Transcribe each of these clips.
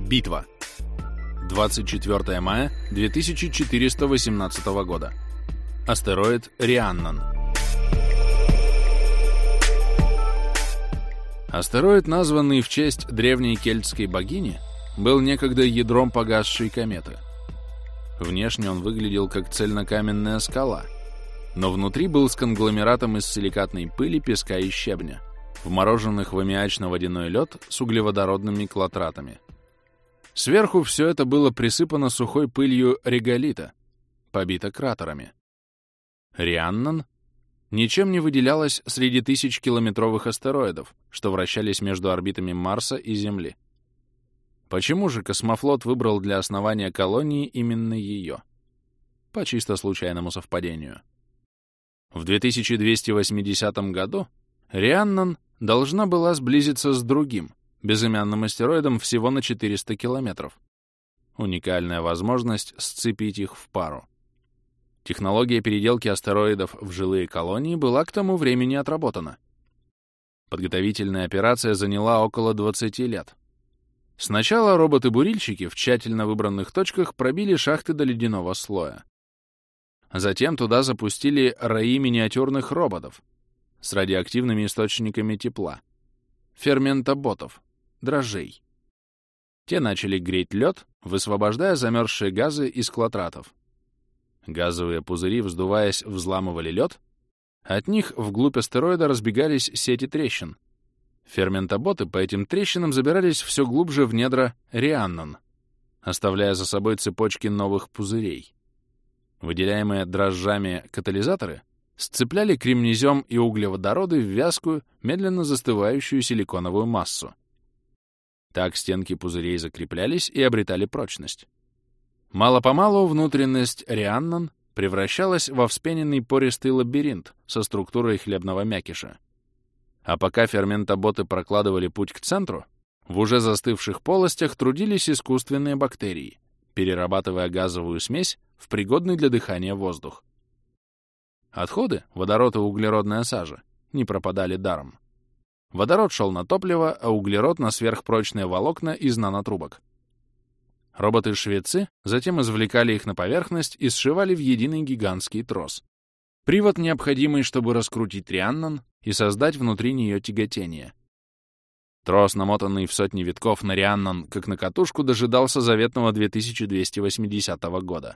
Битва. 24 мая 2418 года. Астероид Рианнан. Астероид, названный в честь древней кельтской богини, был некогда ядром погасшей кометы. Внешне он выглядел как цельнокаменная скала, но внутри был с конгломератом из силикатной пыли, песка и щебня, вмороженных в аммиачно-водяной лед с углеводородными клотратами. Сверху все это было присыпано сухой пылью реголита, побито кратерами. Рианнан ничем не выделялась среди тысячекилометровых астероидов, что вращались между орбитами Марса и Земли. Почему же космофлот выбрал для основания колонии именно ее? По чисто случайному совпадению. В 2280 году Рианнан должна была сблизиться с другим, безымянным астероидом всего на 400 километров. Уникальная возможность сцепить их в пару. Технология переделки астероидов в жилые колонии была к тому времени отработана. Подготовительная операция заняла около 20 лет. Сначала роботы-бурильщики в тщательно выбранных точках пробили шахты до ледяного слоя. Затем туда запустили раи миниатюрных роботов с радиоактивными источниками тепла, ферментоботов, дрожжей. Те начали греть лед, высвобождая замерзшие газы из клотратов. Газовые пузыри, вздуваясь, взламывали лед, от них вглубь астероида разбегались сети трещин. Ферментоботы по этим трещинам забирались все глубже в недра Рианнан, оставляя за собой цепочки новых пузырей. Выделяемые дрожжами катализаторы сцепляли кремнезем и углеводороды в вязкую, медленно застывающую силиконовую массу. Так стенки пузырей закреплялись и обретали прочность. Мало-помалу внутренность Рианнан превращалась во вспененный пористый лабиринт со структурой хлебного мякиша. А пока ферментоботы прокладывали путь к центру, в уже застывших полостях трудились искусственные бактерии, перерабатывая газовую смесь в пригодный для дыхания воздух. Отходы, водород и углеродная сажа, не пропадали даром. Водород шел на топливо, а углерод — на сверхпрочные волокна из нанотрубок. Роботы-швецы затем извлекали их на поверхность и сшивали в единый гигантский трос. Привод, необходимый, чтобы раскрутить Рианнан и создать внутри нее тяготение. Трос, намотанный в сотни витков на Рианнан, как на катушку, дожидался заветного 2280 года.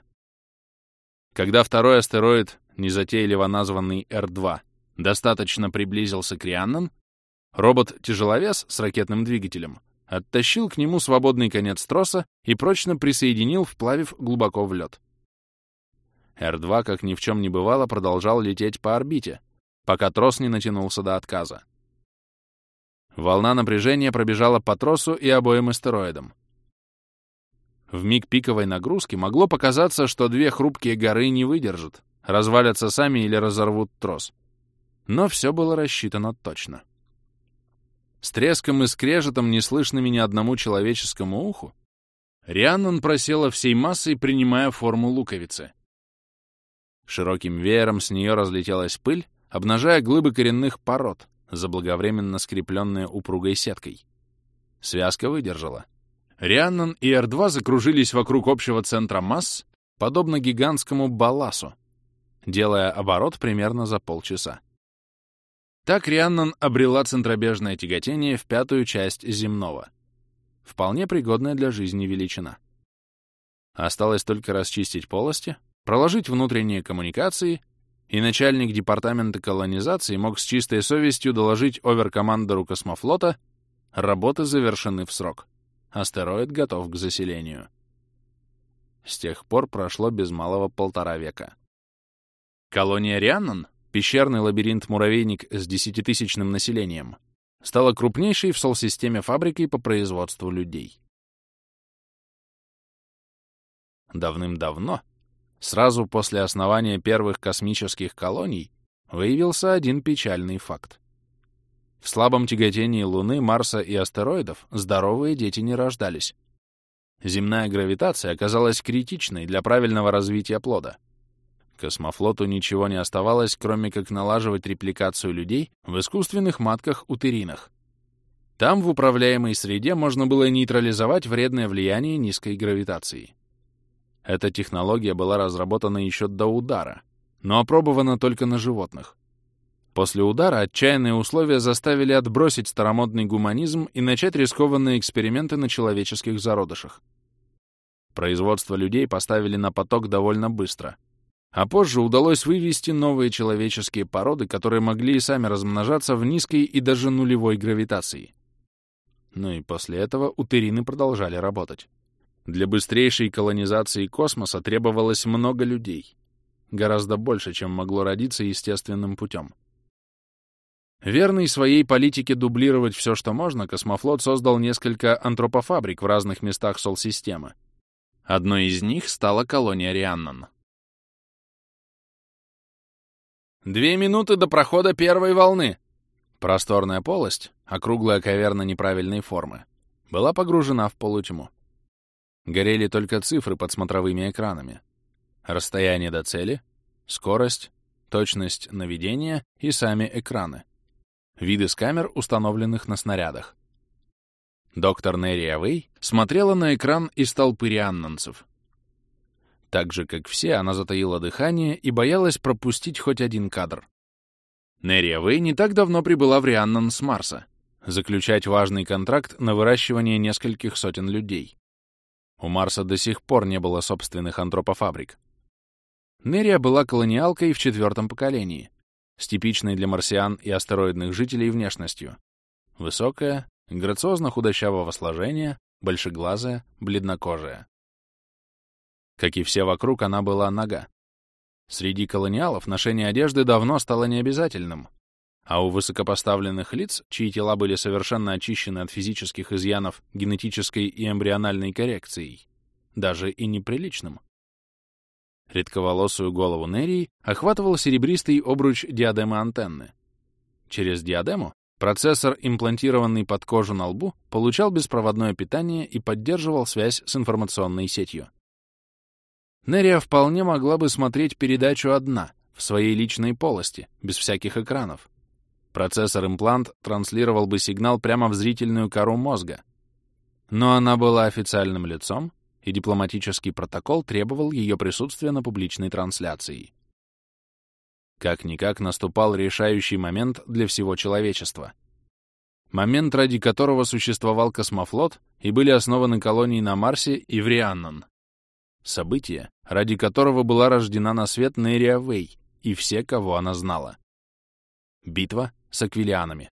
Когда второй астероид, незатейливо названный Р-2, достаточно приблизился к Рианнан, робот-тяжеловес с ракетным двигателем оттащил к нему свободный конец троса и прочно присоединил, вплавив глубоко в лед. Р-2, как ни в чем не бывало, продолжал лететь по орбите, пока трос не натянулся до отказа. Волна напряжения пробежала по тросу и обоим астероидам. В миг пиковой нагрузки могло показаться, что две хрупкие горы не выдержат, развалятся сами или разорвут трос. Но все было рассчитано точно. С треском и скрежетом, неслышными ни одному человеческому уху, Рианнан просела всей массой, принимая форму луковицы. Широким веером с нее разлетелась пыль, обнажая глыбы коренных пород, заблаговременно скрепленные упругой сеткой. Связка выдержала. Рианнан и Р-2 закружились вокруг общего центра масс, подобно гигантскому баласу, делая оборот примерно за полчаса. Так Рианнан обрела центробежное тяготение в пятую часть земного. Вполне пригодная для жизни величина. Осталось только расчистить полости, проложить внутренние коммуникации, и начальник департамента колонизации мог с чистой совестью доложить оверкомандеру космофлота: работы завершены в срок. Астероид готов к заселению. С тех пор прошло без малого 1,5 века. Колония Рианнан, пещерный лабиринт-муравейник с 10-тысячным населением, стала крупнейшей в Сол-системе фабрикой по производству людей. Давным-давно, сразу после основания первых космических колоний, выявился один печальный факт. В слабом тяготении Луны, Марса и астероидов здоровые дети не рождались. Земная гравитация оказалась критичной для правильного развития плода. Космофлоту ничего не оставалось, кроме как налаживать репликацию людей в искусственных матках-утеринах. Там, в управляемой среде, можно было нейтрализовать вредное влияние низкой гравитации. Эта технология была разработана еще до удара, но опробована только на животных. После удара отчаянные условия заставили отбросить старомодный гуманизм и начать рискованные эксперименты на человеческих зародышах. Производство людей поставили на поток довольно быстро, а позже удалось вывести новые человеческие породы, которые могли и сами размножаться в низкой и даже нулевой гравитации. Ну и после этого утерины продолжали работать. Для быстрейшей колонизации космоса требовалось много людей. Гораздо больше, чем могло родиться естественным путем. Верный своей политике дублировать все, что можно, космофлот создал несколько антропофабрик в разных местах Сол-системы. Одной из них стала колония Рианнан. 2 минуты до прохода первой волны. Просторная полость, округлая каверна неправильной формы, была погружена в полутьму. Горели только цифры под смотровыми экранами. Расстояние до цели, скорость, точность наведения и сами экраны. Виды с камер, установленных на снарядах. Доктор Нерия Вэй смотрела на экран из толпы рианнанцев. Так же, как все, она затаила дыхание и боялась пропустить хоть один кадр. Нерия Вэй не так давно прибыла в Рианнан с Марса, заключать важный контракт на выращивание нескольких сотен людей. У Марса до сих пор не было собственных антропофабрик. Нерия была колониалкой в 4-м поколении, с типичной для марсиан и астероидных жителей внешностью. Высокая, грациозно-худощавого сложения, большеглазая, бледнокожая. Как и все вокруг, она была нага. Среди колониалов ношение одежды давно стало необязательным, а у высокопоставленных лиц, чьи тела были совершенно очищены от физических изъянов генетической и эмбриональной коррекцией, даже и неприличным. Редковолосую голову Нерии охватывал серебристый обруч диадемы-антенны. Через диадему процессор, имплантированный под кожу на лбу, получал беспроводное питание и поддерживал связь с информационной сетью. Нерия вполне могла бы смотреть передачу одна, в своей личной полости, без всяких экранов. Процессор-имплант транслировал бы сигнал прямо в зрительную кору мозга. Но она была официальным лицом, и дипломатический протокол требовал ее присутствия на публичной трансляции. Как-никак наступал решающий момент для всего человечества. Момент, ради которого существовал космофлот и были основаны колонии на Марсе и в Рианнан. Событие, ради которого была рождена на свет Нерия Вэй и все, кого она знала. Битва с аквилианами.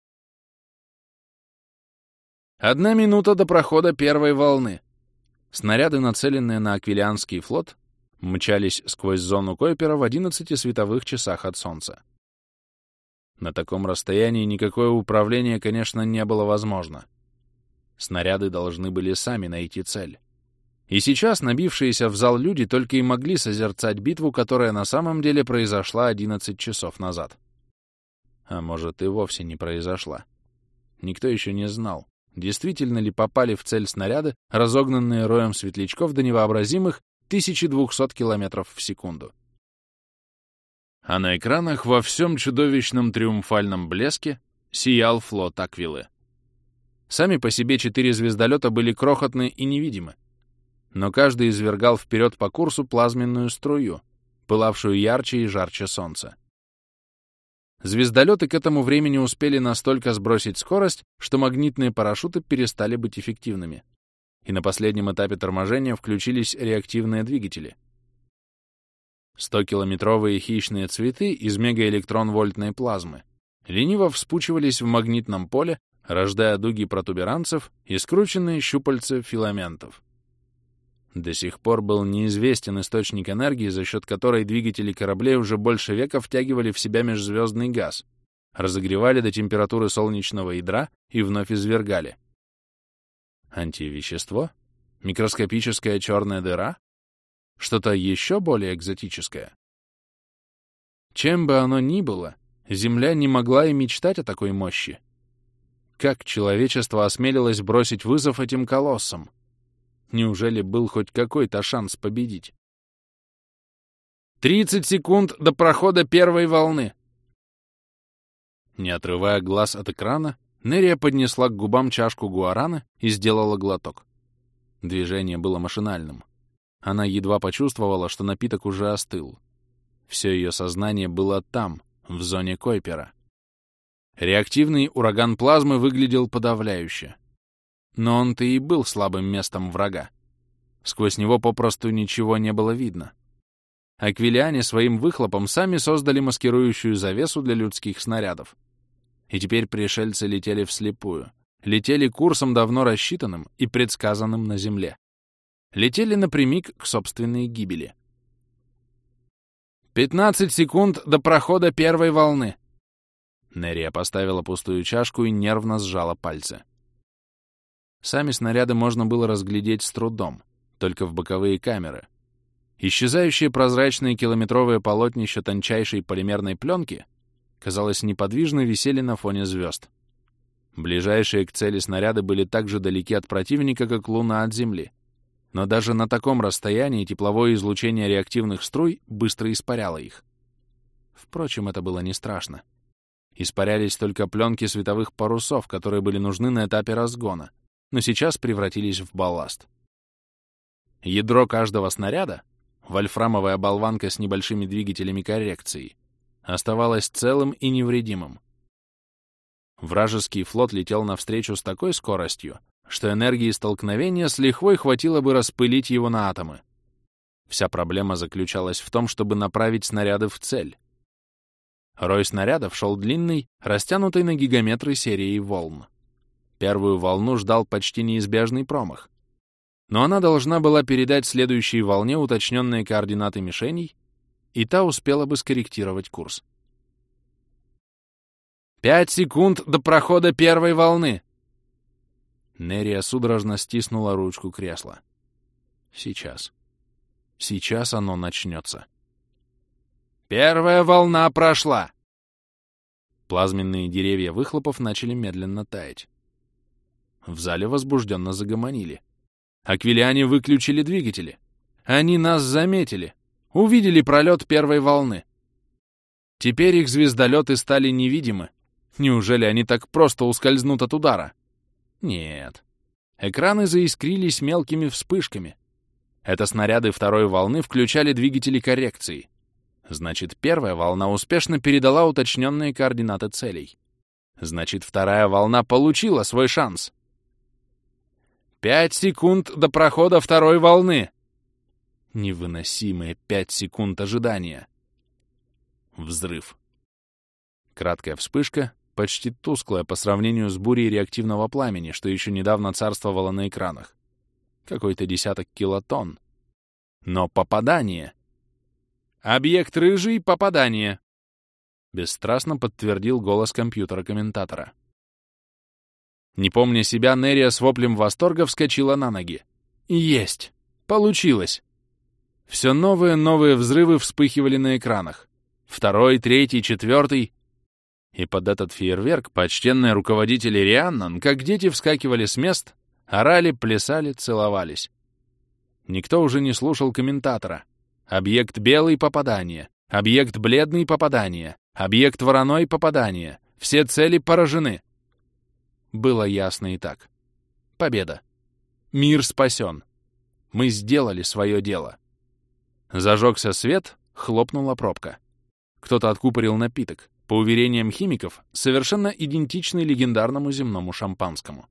1 минута до прохода первой волны. Снаряды, нацеленные на аквилианский флот, мчались сквозь зону Койпера в 11 световых часах от Солнца. На таком расстоянии никакое управление, конечно, не было возможно. Снаряды должны были сами найти цель. И сейчас набившиеся в зал люди только и могли созерцать битву, которая на самом деле произошла 11 часов назад. А может, и вовсе не произошла. Никто еще не знал, действительно ли попали в цель снаряды, разогнанные роем светлячков до невообразимых 1200 км в секунду. А на экранах во всем чудовищном триумфальном блеске сиял флот Аквилы. Сами по себе 4 звездолета были крохотны и невидимы, но каждый извергал вперед по курсу плазменную струю, пылавшую ярче и жарче солнца. Звездолеты к этому времени успели настолько сбросить скорость, что магнитные парашюты перестали быть эффективными, и на последнем этапе торможения включились реактивные двигатели. 100-километровые хищные цветы из мегаэлектрон-вольтной плазмы лениво вспучивались в магнитном поле, рождая дуги протуберанцев и скрученные щупальца филаментов. До сих пор был неизвестен источник энергии, за счет которой двигатели кораблей уже больше века втягивали в себя межзвездный газ, разогревали до температуры солнечного ядра и вновь извергали. Антивещество? Микроскопическая черная дыра? Что-то еще более экзотическое? Чем бы оно ни было, Земля не могла и мечтать о такой мощи. Как человечество осмелилось бросить вызов этим колоссам? Неужели был хоть какой-то шанс победить? 30 секунд до прохода первой волны. Не отрывая глаз от экрана, Нерия поднесла к губам чашку гуарана и сделала глоток. Движение было машинальным. Она едва почувствовала, что напиток уже остыл. Все ее сознание было там, в зоне Койпера. Реактивный ураган плазмы выглядел подавляюще. Но он-то и был слабым местом врага. Сквозь него попросту ничего не было видно. Аквилиане своим выхлопом сами создали маскирующую завесу для людских снарядов. И теперь пришельцы летели вслепую. Летели курсом, давно рассчитанным и предсказанным на Земле. Летели напрямик к собственной гибели. 15 секунд до прохода первой волны. Нерия поставила пустую чашку и нервно сжала пальцы. Сами снаряды можно было разглядеть с трудом, только в боковые камеры. Исчезающие прозрачные километровые полотнища тончайшей полимерной пленки, казалось, неподвижно висели на фоне звезд. Ближайшие к цели снаряды были так же далеки от противника, как Луна от Земли. Но даже на таком расстоянии тепловое излучение реактивных струй быстро испаряло их. Впрочем, это было не страшно. Испарялись только пленки световых парусов, которые были нужны на этапе разгона, но сейчас превратились в балласт. Ядро каждого снаряда, вольфрамовая болванка с небольшими двигателями коррекции, оставалось целым и невредимым. Вражеский флот летел навстречу с такой скоростью, что энергии столкновения с лихвой хватило бы распылить его на атомы. Вся проблема заключалась в том, чтобы направить снаряды в цель. Рой снарядов шел длинной, растянутой на гигаметры серией волн. Первую волну ждал почти неизбежный промах. Но она должна была передать следующей волне уточненные координаты мишеней, и та успела бы скорректировать курс. 5 секунд до прохода первой волны. Нерия судорожно стиснула ручку кресла. Сейчас. Сейчас оно начнется. Первая волна прошла. Плазменные деревья выхлопов начали медленно таять. В зале возбужденно загомонили. Аквилиане выключили двигатели. Они нас заметили. Увидели пролет первой волны. Теперь их звездолеты стали невидимы. Неужели они так просто ускользнут от удара? Нет. Экраны заискрились мелкими вспышками. Это снаряды второй волны включали двигатели коррекции. Значит, первая волна успешно передала уточненные координаты целей. Значит, вторая волна получила свой шанс. 5 секунд до прохода второй волны. Невыносимые 5 секунд ожидания. Взрыв. Краткая вспышка, почти тусклая по сравнению с бурей реактивного пламени, что еще недавно царствовало на экранах. Какой-то десяток килотонн. Но попадание. Объект рыжий — попадание. Бесстрастно подтвердил голос компьютера-комментатора. Не помня себя, Нерия с воплем восторга вскочила на ноги. Есть! Получилось! Все новые взрывы вспыхивали на экранах. Второй, третий, четвертый. И под этот фейерверк почтенные руководители Рианнан, как дети, вскакивали с мест, орали, плясали, целовались. Никто уже не слушал комментатора. Объект белый — попадание. Объект бледный — попадание. Объект вороной — попадание. Все цели поражены. Было ясно и так. Победа. Мир спасен. Мы сделали свое дело. Зажегся свет, хлопнула пробка. Кто-то откупорил напиток, по уверениям химиков, совершенно идентичный легендарному земному шампанскому.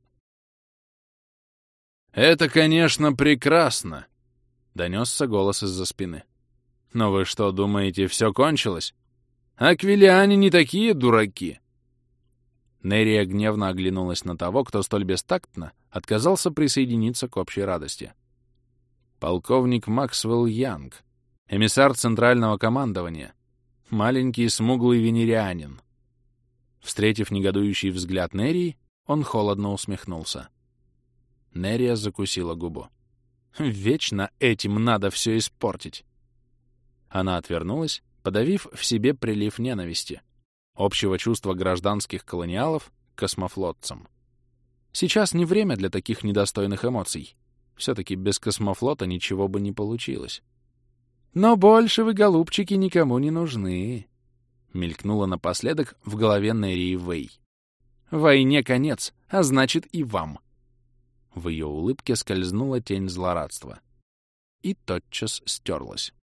«Это, конечно, прекрасно!» — донесся голос из-за спины. «Но вы что, думаете, все кончилось? Аквилиане не такие дураки!» Нерия гневно оглянулась на того, кто столь бестактно отказался присоединиться к общей радости. Полковник Максвелл Янг, эмиссар Центрального командования, маленький смуглый венерианин. Встретив негодующий взгляд Нерии, он холодно усмехнулся. Нерия закусила губу. Вечно этим надо все испортить. Она отвернулась, подавив в себе прилив ненависти, общего чувства гражданских колониалов к космофлотцам. Сейчас не время для таких недостойных эмоций. Все-таки без космофлота ничего бы не получилось. «Но больше вы, голубчики, никому не нужны», — мелькнуло напоследок в голове Нерии Вэй. Войне конец, а значит и вам. В ее улыбке скользнула тень злорадства. И тотчас стерлась.